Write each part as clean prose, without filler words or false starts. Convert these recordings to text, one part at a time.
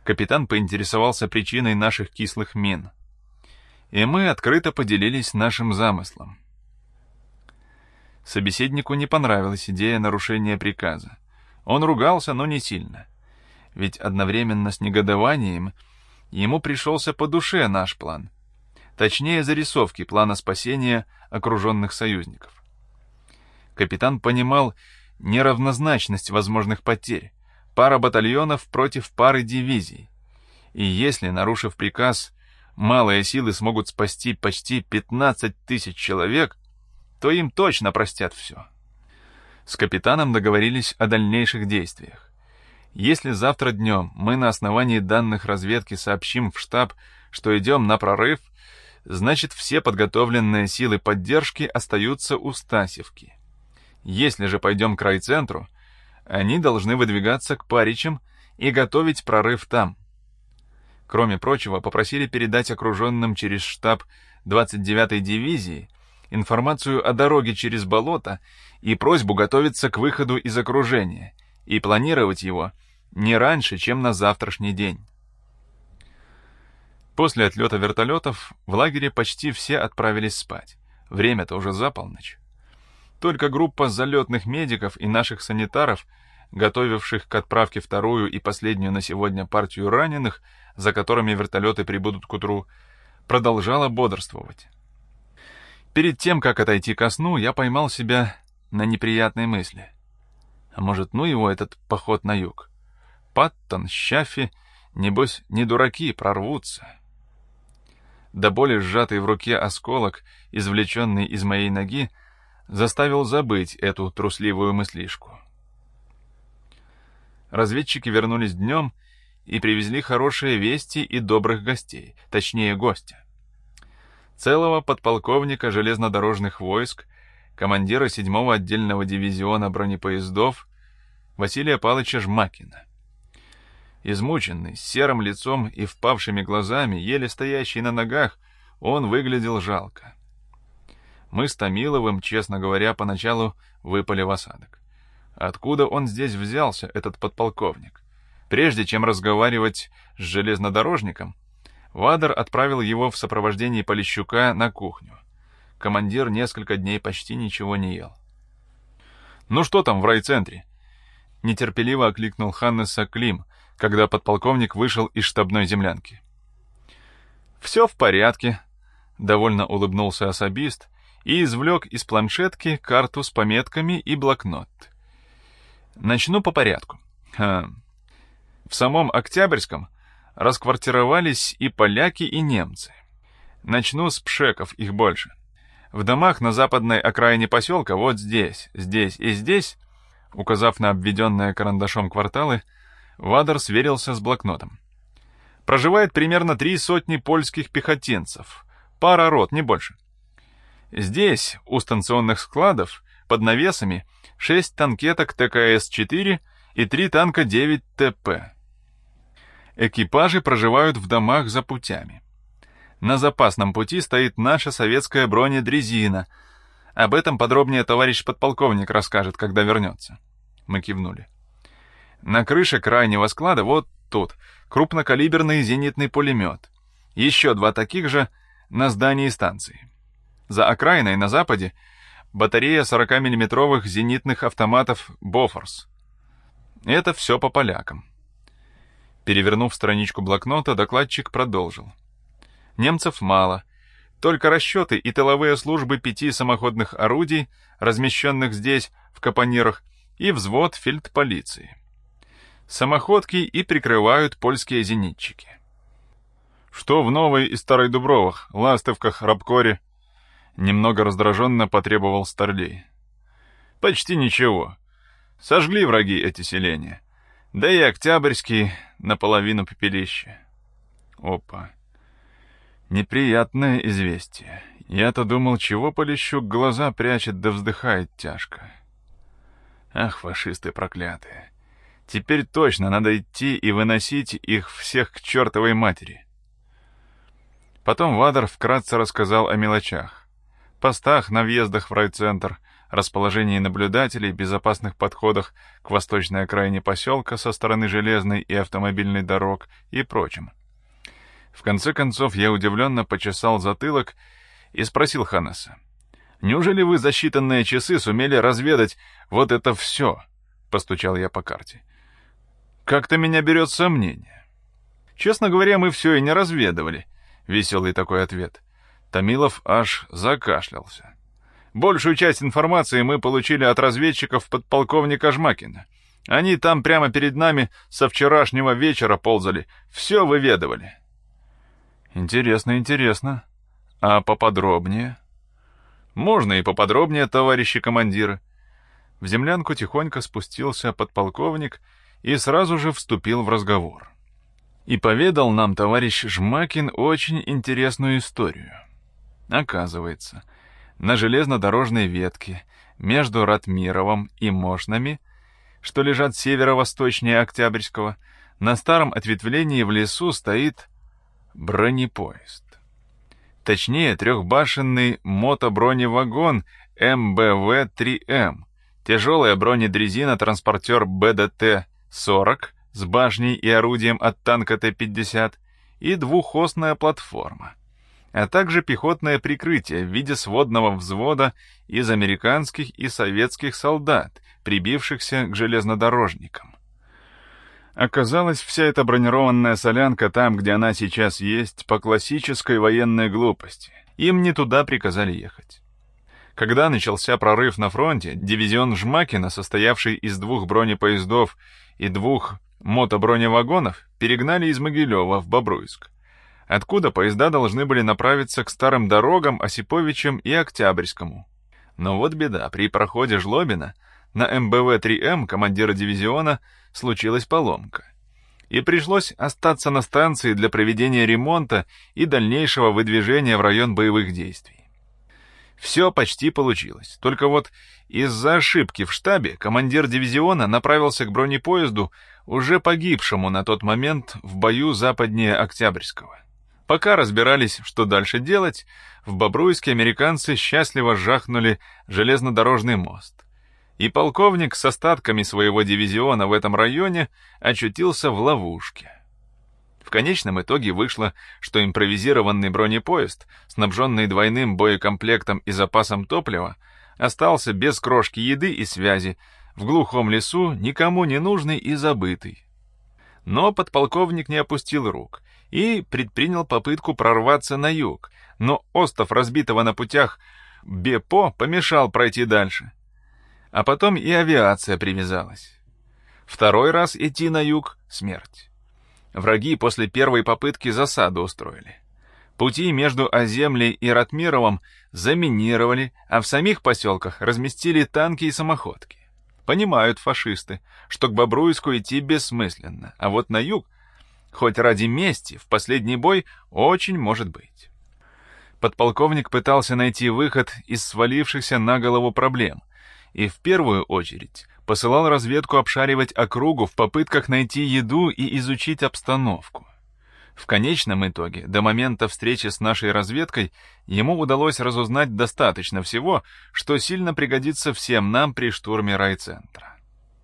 Капитан поинтересовался причиной наших кислых мин. И мы открыто поделились нашим замыслом. Собеседнику не понравилась идея нарушения приказа. Он ругался, но не сильно. Ведь одновременно с негодованием ему пришелся по душе наш план. Точнее, зарисовки плана спасения окруженных союзников. Капитан понимал неравнозначность возможных потерь. Пара батальонов против пары дивизий. И если, нарушив приказ, малые силы смогут спасти почти 15 тысяч человек, то им точно простят все. С капитаном договорились о дальнейших действиях. Если завтра днем мы на основании данных разведки сообщим в штаб, что идем на прорыв, значит все подготовленные силы поддержки остаются у Стасевки. Если же пойдем к райцентру, они должны выдвигаться к Паричам и готовить прорыв там. Кроме прочего, попросили передать окруженным через штаб 29-й дивизии информацию о дороге через болото и просьбу готовиться к выходу из окружения и планировать его не раньше, чем на завтрашний день. После отлета вертолетов в лагере почти все отправились спать. Время-то уже за полночь. Только группа залетных медиков и наших санитаров, готовивших к отправке вторую и последнюю на сегодня партию раненых, за которыми вертолеты прибудут к утру, продолжала бодрствовать. Перед тем, как отойти ко сну, я поймал себя на неприятной мысли. А может, ну его этот поход на юг? Паттон, Щаффи, небось, не дураки, прорвутся. До боли сжатый в руке осколок, извлеченный из моей ноги, заставил забыть эту трусливую мыслишку. Разведчики вернулись днем и привезли хорошие вести и добрых гостей, точнее гостя. Целого подполковника железнодорожных войск, командира 7-го отдельного дивизиона бронепоездов Василия Павловича Жмакина. Измученный, с серым лицом и впавшими глазами, еле стоящий на ногах, он выглядел жалко. Мы с Томиловым, честно говоря, поначалу выпали в осадок. Откуда он здесь взялся, этот подполковник? Прежде чем разговаривать с железнодорожником, Вадер отправил его в сопровождении Полищука на кухню. Командир несколько дней почти ничего не ел. «Ну что там в райцентре?» Нетерпеливо окликнул Ханнеса Клим, когда подполковник вышел из штабной землянки. «Все в порядке», — довольно улыбнулся особист и извлек из планшетки карту с пометками и блокнот. «Начну по порядку. В самом Октябрьском расквартировались и поляки, и немцы. Начну с пшеков, их больше. В домах на западной окраине поселка, вот здесь, здесь и здесь, указав на обведенные карандашом кварталы, Вадер сверился с блокнотом. Проживает примерно 300 польских пехотинцев, пара рот, не больше. Здесь, у станционных складов, под навесами, 6 танкеток ТКС-4 и 3 танка 9 ТП. Экипажи проживают в домах за путями. На запасном пути стоит наша советская бронедрезина. Об этом подробнее товарищ подполковник расскажет, когда вернется. Мы кивнули. На крыше крайнего склада, вот тут, крупнокалиберный зенитный пулемет. Еще 2 таких же на здании станции. За окраиной на западе батарея 40-мм зенитных автоматов «Бофорс». Это все по полякам. Перевернув страничку блокнота, докладчик продолжил. Немцев мало. Только расчеты и тыловые службы 5 самоходных орудий, размещенных здесь, в капонирах, и взвод фельдполиции. Самоходки и прикрывают польские зенитчики. Что в Новой и Старой Дубровах, Ластовках, Рабкоре? Немного раздраженно потребовал Старлей. Почти ничего. Сожгли враги эти селения. Да и Октябрьский наполовину пепелище. Опа. Неприятное известие. Я-то думал, чего Полищук глаза прячет да вздыхает тяжко. Ах, фашисты проклятые. Теперь точно надо идти и выносить их всех к чертовой матери. Потом Вадер вкратце рассказал о мелочах. Постах на въездах в райцентр, расположении наблюдателей, безопасных подходах к восточной окраине поселка со стороны железной и автомобильной дорог и прочем. В конце концов, я удивленно почесал затылок и спросил Ханнеса: «Неужели вы за считанные часы сумели разведать вот это все?» — постучал я по карте. «Как-то меня берет сомнение». «Честно говоря, мы все и не разведывали», — веселый такой ответ. Томилов аж закашлялся. «Большую часть информации мы получили от разведчиков подполковника Жмакина. Они там прямо перед нами со вчерашнего вечера ползали, все выведывали». «Интересно, интересно. А поподробнее?» «Можно и поподробнее, товарищи командиры». В землянку тихонько спустился подполковник и сразу же вступил в разговор. И поведал нам товарищ Жмакин очень интересную историю. Оказывается, на железнодорожной ветке между Ратмировым и Мошнами, что лежат северо-восточнее Октябрьского, на старом ответвлении в лесу стоит бронепоезд. Точнее, трехбашенный мотоброневагон МБВ-3М, тяжелая бронедрезина-транспортер БДТ-40 с башней и орудием от танка Т-50 и двухосная платформа, а также пехотное прикрытие в виде сводного взвода из американских и советских солдат, прибившихся к железнодорожникам. Оказалось, вся эта бронированная солянка там, где она сейчас есть, по классической военной глупости. Им не туда приказали ехать. Когда начался прорыв на фронте, дивизион Жмакина, состоявший из 2 бронепоездов и 2 мотоброневагонов, перегнали из Могилева в Бобруйск, откуда поезда должны были направиться к старым дорогам Осиповичам и Октябрьскому. Но вот беда, при проходе Жлобина на МБВ-3М командира дивизиона случилась поломка, и пришлось остаться на станции для проведения ремонта и дальнейшего выдвижения в район боевых действий. Все почти получилось, только вот из-за ошибки в штабе командир дивизиона направился к бронепоезду, уже погибшему на тот момент в бою западнее Октябрьского. Пока разбирались, что дальше делать, в Бобруйске американцы счастливо жахнули железнодорожный мост, и полковник с остатками своего дивизиона в этом районе очутился в ловушке. В конечном итоге вышло, что импровизированный бронепоезд, снабженный двойным боекомплектом и запасом топлива, остался без крошки еды и связи, в глухом лесу, никому не нужный и забытый. Но подполковник не опустил рук и предпринял попытку прорваться на юг, но остов разбитого на путях Бепо помешал пройти дальше. А потом и авиация привязалась. Второй раз идти на юг — смерть. Враги после первой попытки засаду устроили. Пути между Оземлей и Ратмировым заминировали, а в самих поселках разместили танки и самоходки. Понимают фашисты, что к Бобруйску идти бессмысленно, а вот на юг, хоть ради мести, в последний бой очень может быть. Подполковник пытался найти выход из свалившихся на голову проблем, и в первую очередь посылал разведку обшаривать округу в попытках найти еду и изучить обстановку. В конечном итоге, до момента встречи с нашей разведкой, ему удалось разузнать достаточно всего, что сильно пригодится всем нам при штурме райцентра.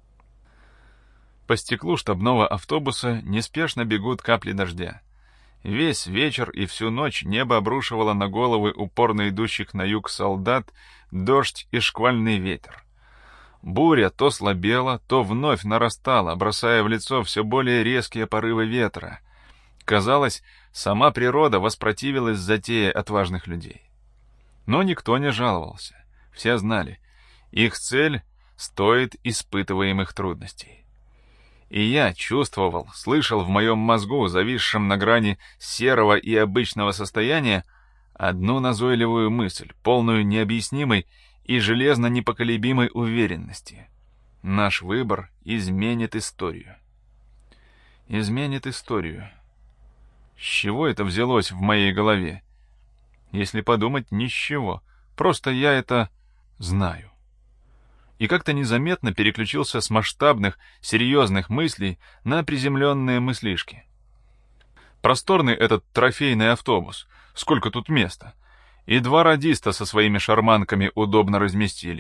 По стеклу штабного автобуса неспешно бегут капли дождя. Весь вечер и всю ночь небо обрушивало на головы упорно идущих на юг солдат дождь и шквальный ветер. Буря то слабела, то вновь нарастала, бросая в лицо все более резкие порывы ветра. Казалось, сама природа воспротивилась затее отважных людей. Но никто не жаловался. Все знали, их цель стоит испытываемых трудностей. И я чувствовал, слышал в моем мозгу, зависшем на грани серого и обычного состояния, одну назойливую мысль, полную необъяснимой и железно непоколебимой уверенности. Наш выбор изменит историю. Изменит историю. С чего это взялось в моей голове? Если подумать, ни с чего. Просто я это знаю. И как-то незаметно переключился с масштабных, серьезных мыслей на приземленные мыслишки. Просторный этот трофейный автобус. Сколько тут места. И 2 радиста со своими шарманками удобно разместились.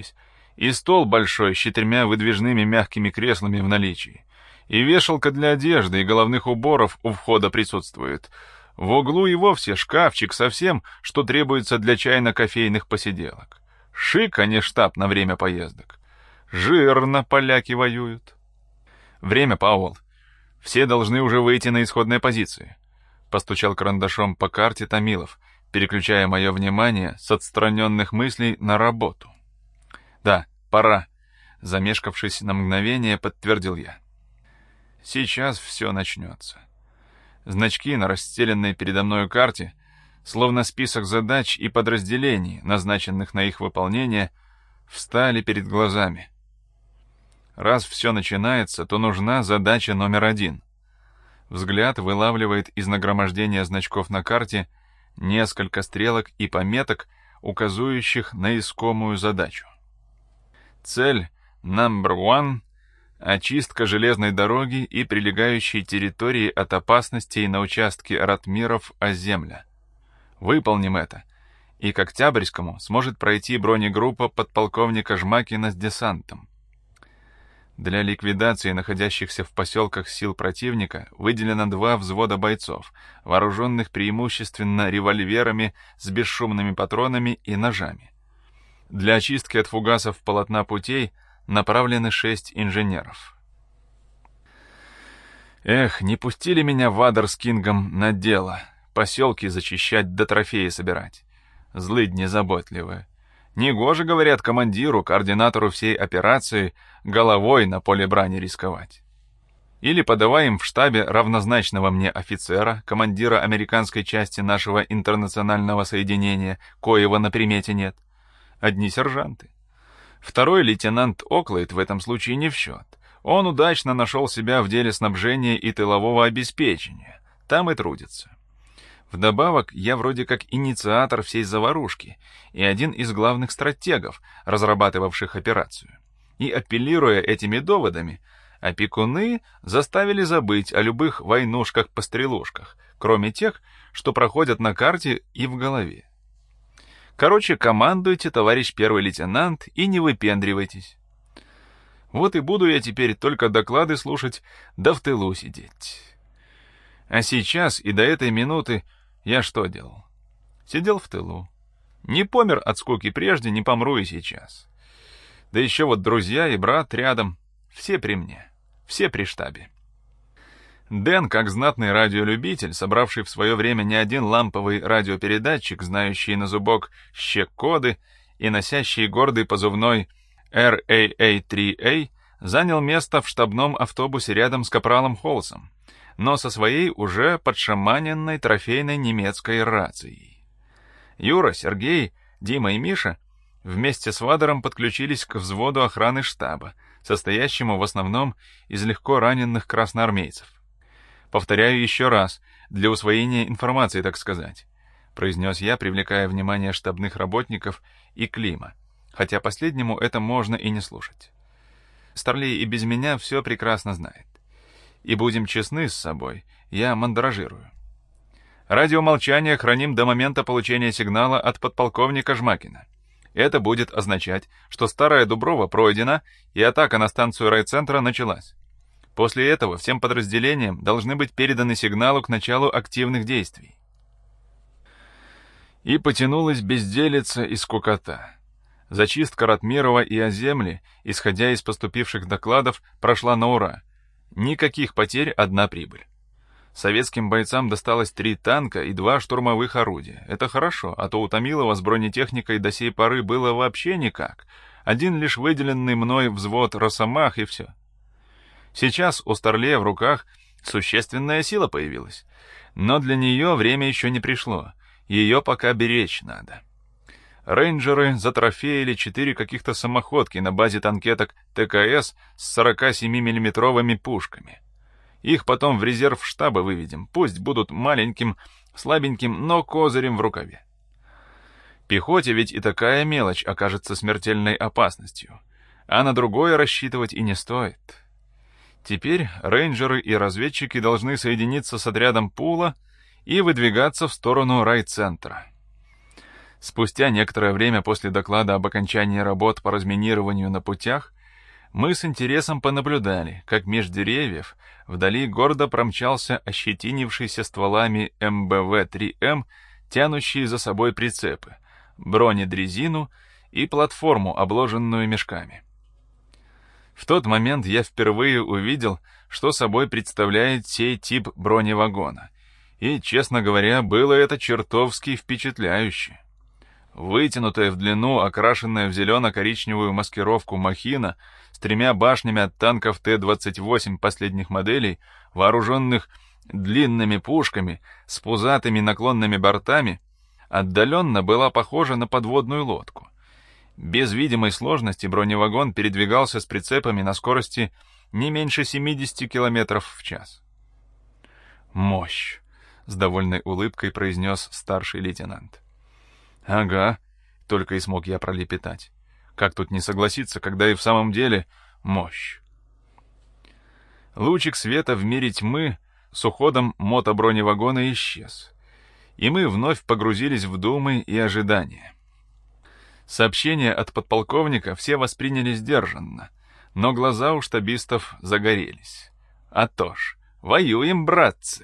И стол большой с 4 выдвижными мягкими креслами в наличии. И вешалка для одежды и головных уборов у входа присутствует. В углу и вовсе шкафчик со всем, что требуется для чайно-кофейных посиделок. Шик, а не штаб на время поездок. Жирно поляки воюют. Время, Пауэлл. Все должны уже выйти на исходные позиции. Постучал карандашом по карте Томилов, переключая мое внимание с отстраненных мыслей на работу. Да, пора. Замешкавшись на мгновение, подтвердил я. Сейчас все начнется. Значки на расстеленной передо мною карте, словно список задач и подразделений, назначенных на их выполнение, встали перед глазами. Раз все начинается, то нужна задача номер 1. Взгляд вылавливает из нагромождения значков на карте несколько стрелок и пометок, указывающих на искомую задачу. Цель number 1 — очистка железной дороги и прилегающей территории от опасностей на участке Ратмиров-Оземля. Выполним это, и к Октябрьскому сможет пройти бронегруппа подполковника Жмакина с десантом. Для ликвидации находящихся в поселках сил противника выделено 2 взвода бойцов, вооруженных преимущественно револьверами с бесшумными патронами и ножами. Для очистки от фугасов полотна путей направлены 6 инженеров. Эх, не пустили меня Вадер с Кингом на дело, поселки зачищать да трофеи собирать. Злыдни заботливые. Негоже, говорят, командиру, координатору всей операции, головой на поле брани рисковать. Или подавай им в штабе равнозначного мне офицера, командира американской части нашего интернационального соединения, коего на примете нет. Одни сержанты. Второй лейтенант Оклейд в этом случае не в счет. Он удачно нашел себя в деле снабжения и тылового обеспечения. Там и трудится. Вдобавок, я вроде как инициатор всей заварушки и один из главных стратегов, разрабатывавших операцию. И апеллируя этими доводами, опекуны заставили забыть о любых войнушках-пострелушках, кроме тех, что проходят на карте и в голове. Короче, командуйте, товарищ первый лейтенант, и не выпендривайтесь. Вот и буду я теперь только доклады слушать, да в тылу сидеть. А сейчас и до этой минуты я что делал? Сидел в тылу. Не помер от скуки прежде, не помру и сейчас. Да еще вот друзья и брат рядом, все при мне, все при штабе. Дэн, как знатный радиолюбитель, собравший в свое время не один ламповый радиопередатчик, знающий на зубок щек-коды и носящий гордый позывной RAA-3A, занял место в штабном автобусе рядом с капралом Холсом, но со своей уже подшаманенной трофейной немецкой рацией. Юра, Сергей, Дима и Миша вместе с Вадером подключились к взводу охраны штаба, состоящему в основном из легко раненых красноармейцев. Повторяю еще раз, для усвоения информации, так сказать, произнес я, привлекая внимание штабных работников и Клима, хотя последнему это можно и не слушать. Старлей и без меня все прекрасно знает. И будем честны с собой, я мандражирую. Радиомолчание храним до момента получения сигнала от подполковника Жмакина. Это будет означать, что Старая Дуброва пройдена и атака на станцию райцентра началась. После этого всем подразделениям должны быть переданы сигналы к началу активных действий. И потянулась безделица и скукота. Зачистка Ратмирова и Оземли, исходя из поступивших докладов, прошла на ура. Никаких потерь, одна прибыль. Советским бойцам досталось 3 танка и 2 штурмовых орудия. Это хорошо, а то у Томилова с бронетехникой до сей поры было вообще никак. Один лишь выделенный мной взвод «Росомах» и все. Сейчас у Старлея в руках существенная сила появилась. Но для нее время еще не пришло. Ее пока беречь надо. Рейнджеры затрофеяли 4 каких-то самоходки на базе танкеток ТКС с 47 миллиметровыми пушками. Их потом в резерв штаба выведем. Пусть будут маленьким, слабеньким, но козырем в рукаве. Пехоте ведь и такая мелочь окажется смертельной опасностью. А на другое рассчитывать и не стоит. Теперь рейнджеры и разведчики должны соединиться с отрядом Пула и выдвигаться в сторону райцентра. Спустя некоторое время после доклада об окончании работ по разминированию на путях, мы с интересом понаблюдали, как меж деревьев вдали гордо промчался ощетинившийся стволами МБВ-3М, тянущие за собой прицепы, бронедрезину и платформу, обложенную мешками. В тот момент я впервые увидел, что собой представляет сей тип броневагона, и, честно говоря, было это чертовски впечатляюще. Вытянутая в длину, окрашенная в зелено-коричневую маскировку махина с 3 башнями от танков Т-28 последних моделей, вооруженных длинными пушками с пузатыми наклонными бортами, отдаленно была похожа на подводную лодку. Без видимой сложности броневагон передвигался с прицепами на скорости не меньше 70 км в час. «Мощь!» — с довольной улыбкой произнес старший лейтенант. «Ага», — только и смог я пролепетать. «Как тут не согласиться, когда и в самом деле мощь?» Лучик света в мире тьмы с уходом мотоброневагона исчез, и мы вновь погрузились в думы и ожидания. Сообщение от подполковника все восприняли сдержанно, но глаза у штабистов загорелись. А то ж, воюем, братцы!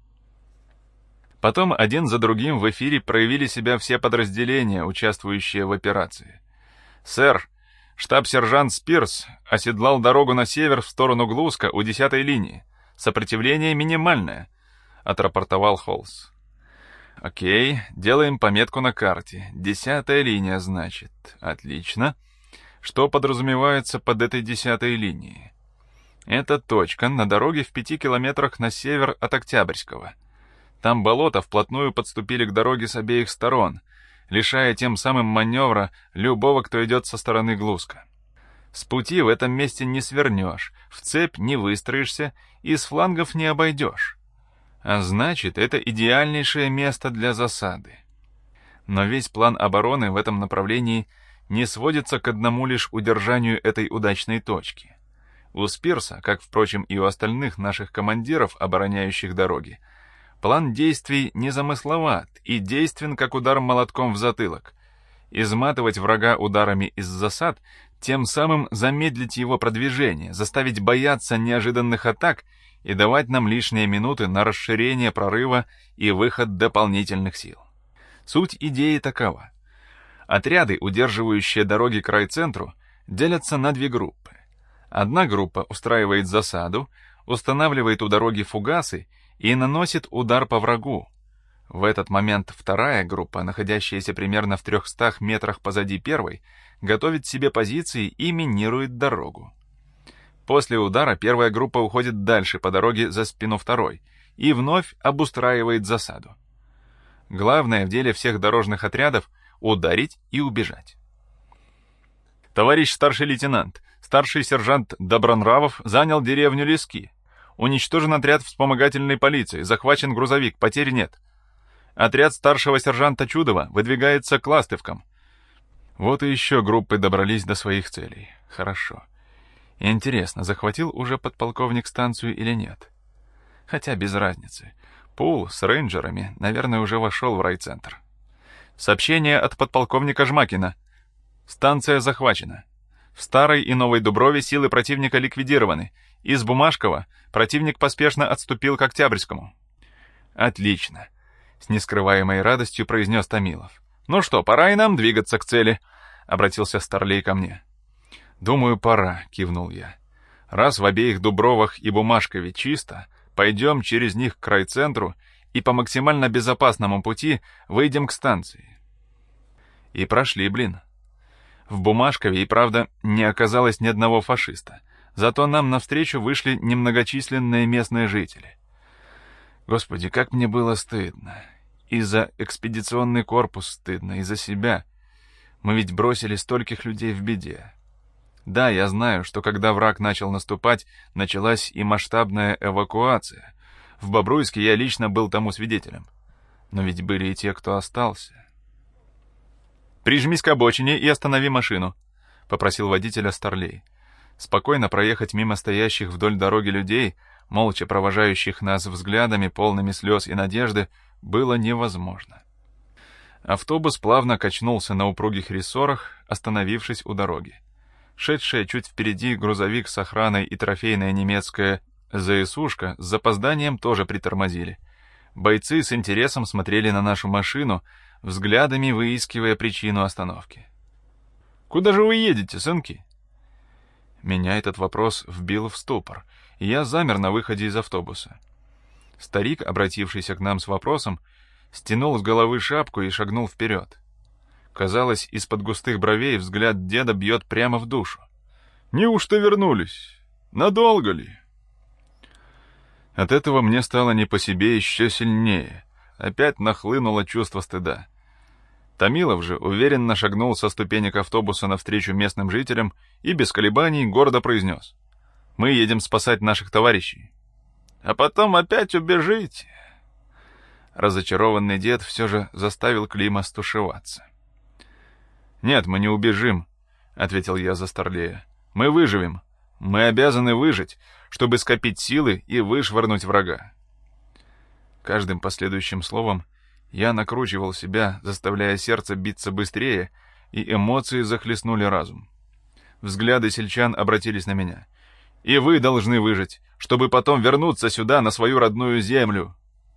Потом один за другим в эфире проявили себя все подразделения, участвующие в операции. «Сэр, штаб-сержант Спирс оседлал дорогу на север в сторону Глуска у 10-й линии. Сопротивление минимальное», — отрапортовал Холлс. «Окей, делаем пометку на карте. 10-я линия, значит. Отлично. Что подразумевается под этой 10-й линией? Это точка на дороге в 5 километрах на север от Октябрьского. Там болота вплотную подступили к дороге с обеих сторон, лишая тем самым маневра любого, кто идет со стороны Глуска. С пути в этом месте не свернешь, в цепь не выстроишься и с флангов не обойдешь. А значит, это идеальнейшее место для засады. Но весь план обороны в этом направлении не сводится к одному лишь удержанию этой удачной точки. У Спирса, как, впрочем, и у остальных наших командиров, обороняющих дороги, план действий незамысловат и действен, как удар молотком в затылок. Изматывать врага ударами из засад, тем самым замедлить его продвижение, заставить бояться неожиданных атак и давать нам лишние минуты на расширение прорыва и выход дополнительных сил. Суть идеи такова. Отряды, удерживающие дороги к райцентру, делятся на 2 группы. Одна группа устраивает засаду, устанавливает у дороги фугасы и наносит удар по врагу. В этот момент вторая группа, находящаяся примерно в 300 метрах позади первой, готовит себе позиции и минирует дорогу. После удара первая группа уходит дальше по дороге за спину второй и вновь обустраивает засаду. Главное в деле всех дорожных отрядов — ударить и убежать. «Товарищ старший лейтенант, старший сержант Добронравов занял деревню Лески. Уничтожен отряд вспомогательной полиции, захвачен грузовик, потерь нет. Отряд старшего сержанта Чудова выдвигается к Ластывкам». Вот и еще группы добрались до своих целей. Хорошо. Интересно, захватил уже подполковник станцию или нет? Хотя без разницы. Пул с рейнджерами, наверное, уже вошел в райцентр. Сообщение от подполковника Жмакина. Станция захвачена. В Старой и Новой Дуброве силы противника ликвидированы. Из Бумажкова противник поспешно отступил к Октябрьскому. Отлично. С нескрываемой радостью произнес Томилов. Ну что, пора и нам двигаться к цели, обратился Старлей ко мне. «Думаю, пора», — кивнул я. «Раз в обеих Дубровах и Бумажкове чисто, пойдем через них к райцентру и по максимально безопасному пути выйдем к станции». И прошли, блин. В Бумажкове и правда не оказалось ни одного фашиста, зато нам навстречу вышли немногочисленные местные жители. Господи, как мне было стыдно. И за экспедиционный корпус стыдно, и за себя. Мы ведь бросили стольких людей в беде. Да, я знаю, что когда враг начал наступать, началась и масштабная эвакуация. В Бобруйске я лично был тому свидетелем. Но ведь были и те, кто остался. «Прижмись к обочине и останови машину», — попросил водителя Старлей. Спокойно проехать мимо стоящих вдоль дороги людей, молча провожающих нас взглядами, полными слез и надежды, было невозможно. Автобус плавно качнулся на упругих рессорах, остановившись у дороги. Шедшая чуть впереди грузовик с охраной и трофейная немецкая ЗСУшка с запозданием тоже притормозили. Бойцы с интересом смотрели на нашу машину, взглядами выискивая причину остановки. «Куда же вы едете, сынки?» Меня этот вопрос вбил в ступор, и я замер на выходе из автобуса. Старик, обратившийся к нам с вопросом, стянул с головы шапку и шагнул вперед. Казалось, из-под густых бровей взгляд деда бьет прямо в душу. «Неужто вернулись? Надолго ли?» От этого мне стало не по себе еще сильнее. Опять нахлынуло чувство стыда. Томилов же уверенно шагнул со ступенек автобуса навстречу местным жителям и без колебаний гордо произнес: «Мы едем спасать наших товарищей». «А потом опять убежите». Разочарованный дед все же заставил Клима стушеваться. «Нет, мы не убежим», — ответил я за Старлея. «Мы выживем. Мы обязаны выжить, чтобы скопить силы и вышвырнуть врага». Каждым последующим словом я накручивал себя, заставляя сердце биться быстрее, и эмоции захлестнули разум. Взгляды сельчан обратились на меня. «И вы должны выжить, чтобы потом вернуться сюда, на свою родную землю».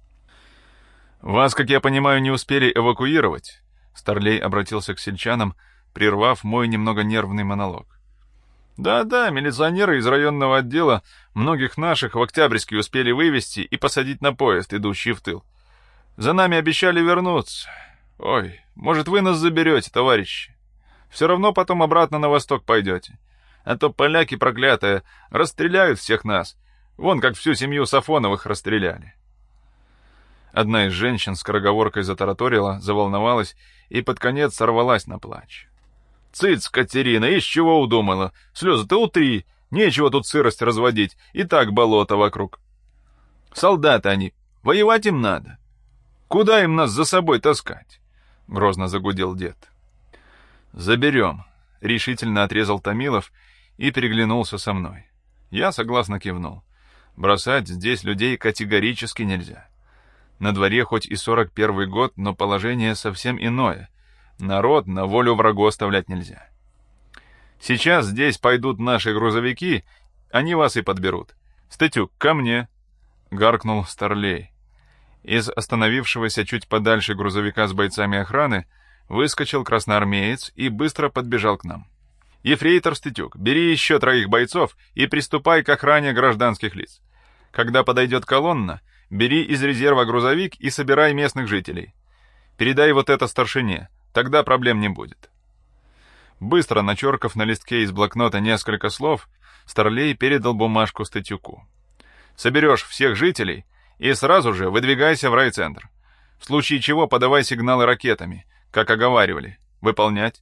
«Вас, как я понимаю, не успели эвакуировать?» Старлей обратился к сельчанам, прервав мой немного нервный монолог. «Да-да, милиционеры из районного отдела многих наших в Октябрьске успели вывести и посадить на поезд, идущий в тыл. За нами обещали вернуться. Ой, может, вы нас заберете, товарищи? Все равно потом обратно на восток пойдете. А то поляки проклятые расстреляют всех нас. Вон как всю семью Сафоновых расстреляли». Одна из женщин скороговоркой затараторила, заволновалась и под конец сорвалась на плач. «Цыц, Катерина, из чего удумала? Слезы-то утри, нечего тут сырость разводить, и так болото вокруг. Солдаты они, воевать им надо. Куда им нас за собой таскать?» — грозно загудел дед. «Заберем», — решительно отрезал Томилов и переглянулся со мной. Я согласно кивнул. Бросать здесь людей категорически нельзя. На дворе хоть и 41-й год, но положение совсем иное. Народ на волю врагу оставлять нельзя. «Сейчас здесь пойдут наши грузовики, они вас и подберут. Статюк, ко мне!» — гаркнул Старлей. Из остановившегося чуть подальше грузовика с бойцами охраны выскочил красноармеец и быстро подбежал к нам. «Ефрейтор Статюк, бери еще 3 бойцов и приступай к охране гражданских лиц. Когда подойдет колонна, бери из резерва грузовик и собирай местных жителей. Передай вот это старшине, тогда проблем не будет». Быстро начеркав на листке из блокнота несколько слов, Старлей передал бумажку Статюку. «Соберешь всех жителей и сразу же выдвигайся в райцентр. В случае чего подавай сигналы ракетами, как оговаривали. Выполнять».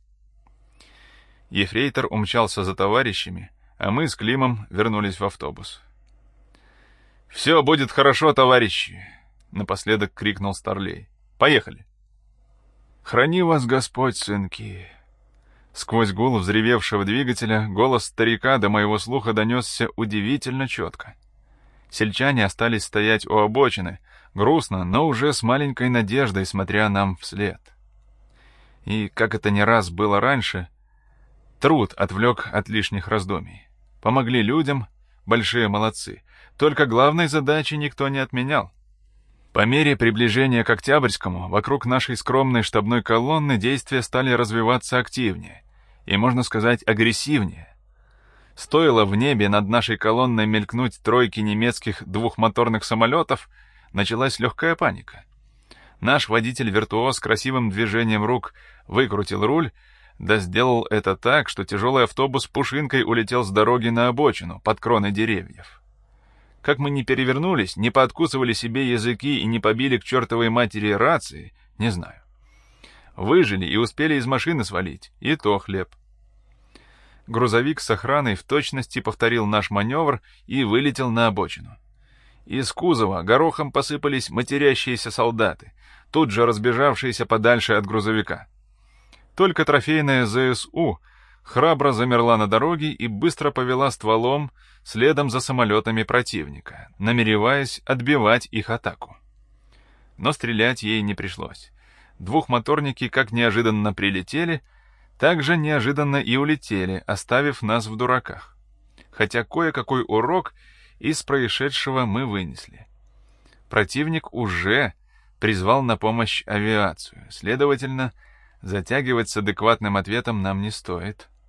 Ефрейтор умчался за товарищами, а мы с Климом вернулись в автобус. «Все будет хорошо, товарищи!» — напоследок крикнул Старлей. «Поехали!» «Храни вас Господь, сынки!» Сквозь гул взревевшего двигателя голос старика до моего слуха донесся удивительно четко. Сельчане остались стоять у обочины, грустно, но уже с маленькой надеждой, смотря нам вслед. И, как это не раз было раньше, труд отвлек от лишних раздумий. Помогли людям, большие молодцы. Только главной задачи никто не отменял. По мере приближения к Октябрьскому вокруг нашей скромной штабной колонны действия стали развиваться активнее и, можно сказать, агрессивнее. Стоило в небе над нашей колонной мелькнуть 3 немецких двухмоторных самолетов, началась легкая паника. Наш водитель-виртуоз красивым движением рук выкрутил руль, да сделал это так, что тяжелый автобус пушинкой улетел с дороги на обочину, под кроны деревьев. Как мы не перевернулись, не пооткусывали себе языки и не побили к чертовой матери рации, не знаю. Выжили и успели из машины свалить, и то хлеб. Грузовик с охраной в точности повторил наш маневр и вылетел на обочину. Из кузова горохом посыпались матерящиеся солдаты, тут же разбежавшиеся подальше от грузовика. Только трофейная ЗСУ храбро замерла на дороге и быстро повела стволом следом за самолетами противника, намереваясь отбивать их атаку. Но стрелять ей не пришлось. Двухмоторники как неожиданно прилетели, так же неожиданно и улетели, оставив нас в дураках. Хотя кое-какой урок из происшедшего мы вынесли. Противник уже призвал на помощь авиацию. Следовательно, затягивать с адекватным ответом нам не стоит.